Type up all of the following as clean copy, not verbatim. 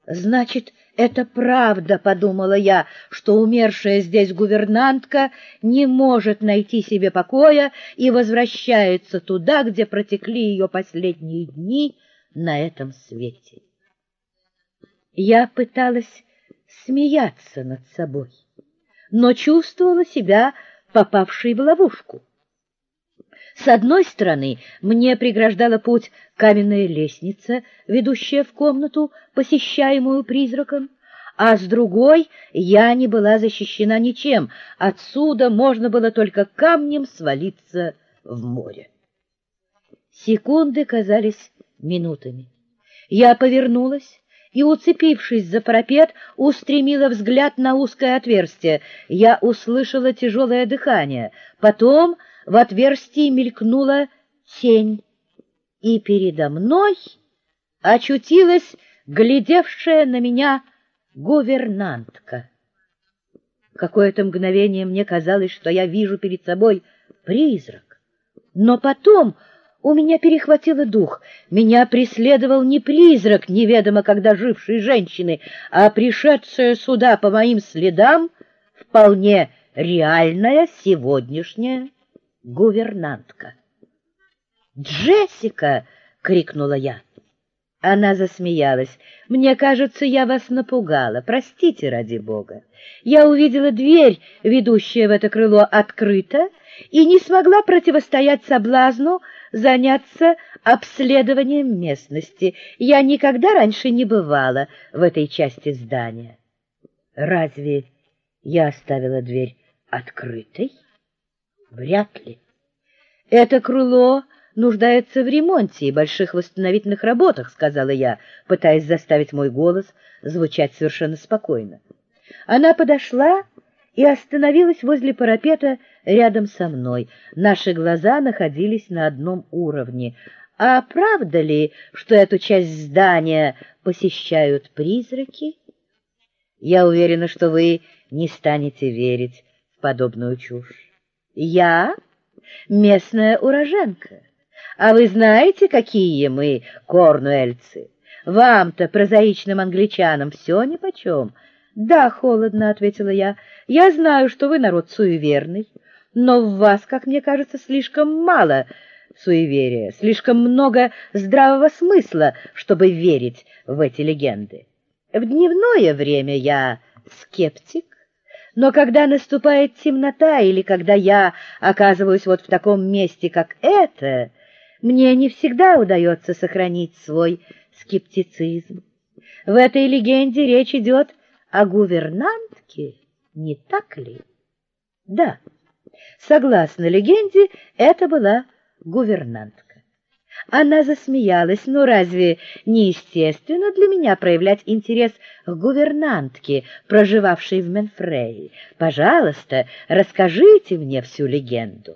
«Значит, это правда, — подумала я, — что умершая здесь гувернантка не может найти себе покоя и возвращается туда, где протекли ее последние дни на этом свете». Я пыталась смеяться над собой, но чувствовала себя попавшей в ловушку. С одной стороны, мне преграждала путь каменная лестница, ведущая в комнату, посещаемую призраком, а с другой я не была защищена ничем. Отсюда можно было только камнем свалиться в море. Секунды казались минутами. Я повернулась и, уцепившись за парапет, устремила взгляд на узкое отверстие. Я услышала тяжелое дыхание. Потом в отверстии мелькнула тень, и передо мной очутилась глядевшая на меня гувернантка. Какое-то мгновение мне казалось, что я вижу перед собой призрак, но потом у меня перехватило дух. Меня преследовал не призрак неведомо когда жившей женщины, а пришедшая сюда по моим следам вполне реальная сегодняшняя гувернантка. «Джессика!» — крикнула я. Она засмеялась. «Мне кажется, я вас напугала. Простите, ради бога. Я увидела дверь, ведущая в это крыло, открыта, и не смогла противостоять соблазну заняться обследованием местности. Я никогда раньше не бывала в этой части здания». «Разве я оставила дверь открытой?» «Вряд ли. Это крыло нуждается в ремонте и больших восстановительных работах», — сказала я, пытаясь заставить мой голос звучать совершенно спокойно. Она подошла и остановилась возле парапета рядом со мной. Наши глаза находились на одном уровне. «А правда ли, что эту часть здания посещают призраки?» «Я уверена, что вы не станете верить в подобную чушь. Я местная уроженка. А вы знаете, какие мы, корнуэльцы? Вам-то, прозаичным англичанам, все нипочем». «Да, холодно», — ответила я. «Я знаю, что вы народ суеверный, но в вас, как мне кажется, слишком мало суеверия, слишком много здравого смысла, чтобы верить в эти легенды. В дневное время я скептик, но когда наступает темнота или когда я оказываюсь вот в таком месте, как это, мне не всегда удается сохранить свой скептицизм. В этой легенде речь идет о гувернантке, не так ли?» «Да, согласно легенде, это была гувернантка». Она засмеялась. «Ну, разве не естественно для меня проявлять интерес к гувернантке, проживавшей в Менфрее? Пожалуйста, расскажите мне всю легенду».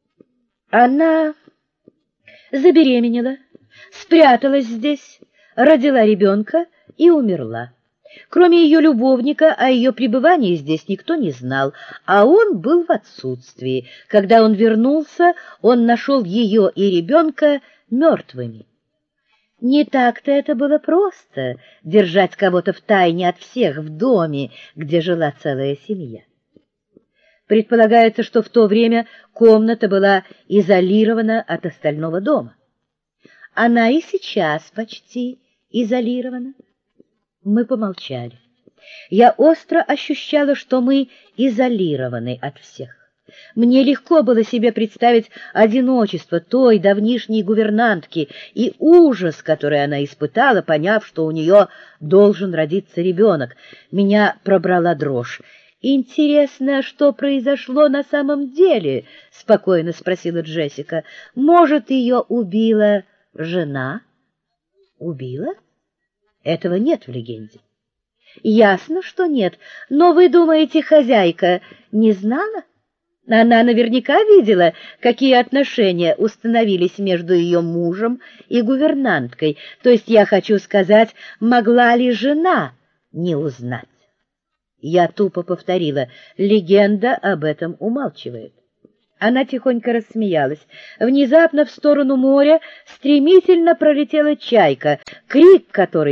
Она забеременела, спряталась здесь, родила ребенка и умерла. Кроме ее любовника, о ее пребывании здесь никто не знал, а он был в отсутствии. Когда он вернулся, он нашел ее и ребенка мертвыми. Не так-то это было просто — держать кого-то в тайне от всех в доме, где жила целая семья. Предполагается, что в то время комната была изолирована от остального дома. Она и сейчас почти изолирована. Мы помолчали. Я остро ощущала, что мы изолированы от всех. Мне легко было себе представить одиночество той давнишней гувернантки и ужас, который она испытала, поняв, что у нее должен родиться ребенок. Меня пробрала дрожь. «Интересно, что произошло на самом деле?» — спокойно спросила Джессика. «Может, ее убила жена?» «Убила? Этого нет в легенде». «Ясно, что нет. Но вы думаете, хозяйка не знала? Она наверняка видела, какие отношения установились между ее мужем и гувернанткой. То есть, я хочу сказать, могла ли жена не узнать?» Я тупо повторила: «Легенда об этом умалчивает». Она тихонько рассмеялась. Внезапно в сторону моря стремительно пролетела чайка, крик которой